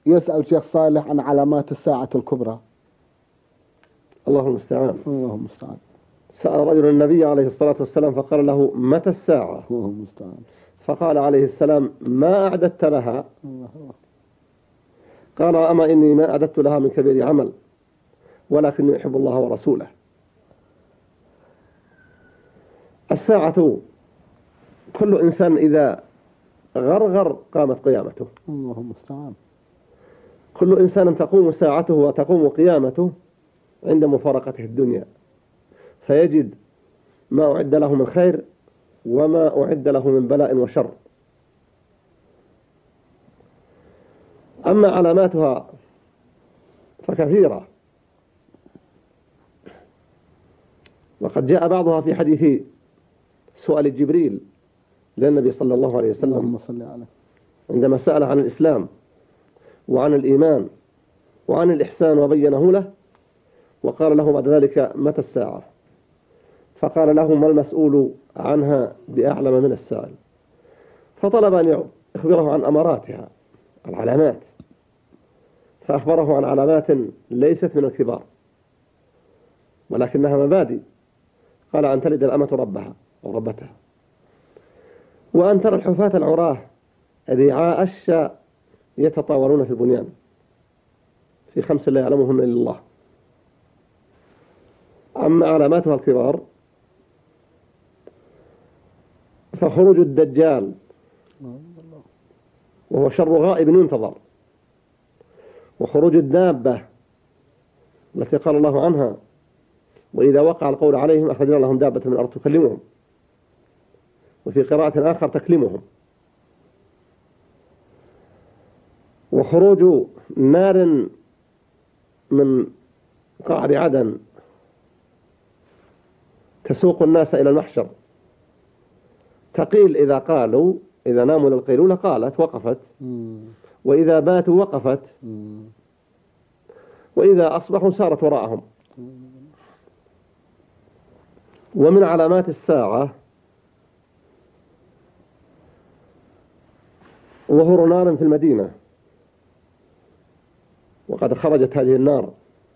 يسأل شيخ صالح عن علامات الساعة الكبرى. الله المستعان. الله المستعان. سأل رجل النبي عليه الصلاة والسلام فقال له: متى الساعة؟ الله المستعان. فقال عليه السلام: ما أعددت لها؟ الله. قال: أما إني ما أعددت لها من كبير عمل، ولكني أحب الله ورسوله. الساعة كل إنسان إذا غرغر قامت قيامته. الله المستعان. كل إنسان تقوم ساعته وتقوم قيامته عند مفارقته الدنيا، فيجد ما أعد له من خير وما أعد له من بلاء وشر. أما علاماتها فكثيرة، وقد جاء بعضها في حديث سؤال جبريل للنبي صلى الله عليه وسلم اللهم صل عليه عندما سأل عن الإسلام وعن الإيمان وعن الإحسان وبينه له، وقال له بعد ذلك: متى الساعة؟ فقال له: ما المسؤول عنها بأعلم من السائل. فطلب أن يخبره عن أماراتها، العلامات، فأخبره عن علامات ليست من الكبار ولكنها مبادئ. قال: أن تلد الأمة ربها أو ربتها، وأن ترى الحفاة العراه رعاء الشاء يتطاولون في البنيان، في 5 لا يعلمهن إلا الله. أما علاماتها الكبار فخروج الدجال، وهو شر غائب ينتظر، وخروج الدابة التي قال الله عنها: وإذا وقع القول عليهم أخرجنا لهم دابة من الأرض تكلمهم، وفي قراءة آخر تكلمهم. وخروج نار من قعر عدن تسوق الناس إلى المحشر، تقيل إذا ناموا للقيلولة قالت وقفت، وإذا باتوا وقفت، وإذا أصبحوا سارت وراءهم. ومن علامات الساعة ظهور نار في المدينة، وقد خرجت هذه النار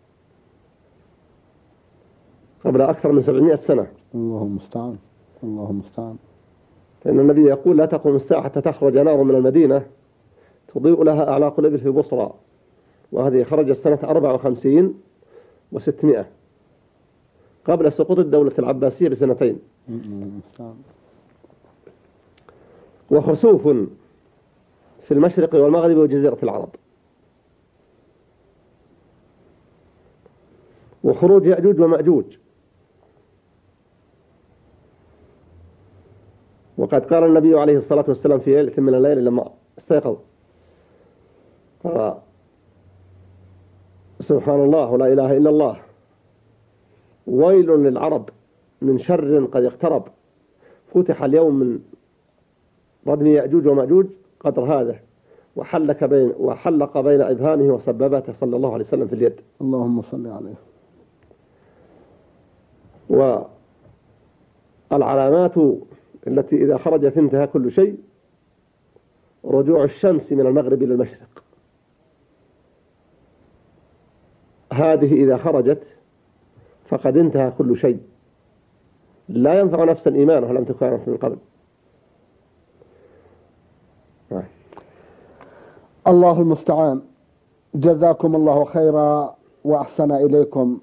قبل أكثر من 700 سنة. الله المستعان. الله المستعان. فإن النبي يقول: لا تقوم الساعة حتى تخرج نار من المدينة تضيء لها أعناق الإبل في بصرى، وهذه خرجت سنة 54 و600 قبل سقوط الدولة العباسية ب2 سنين. وخسوف في المشرق والمغرب وجزيرة العرب، وخروج يأجوج ومأجوج. وقد قال النبي عليه الصلاة والسلام في ليلة من الليل لما استيقظ قال: سبحان الله ولا إله إلا الله، ويل للعرب من شر قد اقترب، فتح اليوم من ردم يأجوج ومأجوج قدر هذا، وحلق بين إبهامه وسبابته صلى الله عليه وسلم في اليد. اللهم صل عليه. والعلامات التي إذا خرجت انتهى كل شيء: رجوع الشمس من المغرب إلى المشرق، هذه إذا خرجت فقد انتهى كل شيء، لا ينفع نفسا إيمانها لم تكن من قبل. الله المستعان. جزاكم الله خيرا وأحسن إليكم.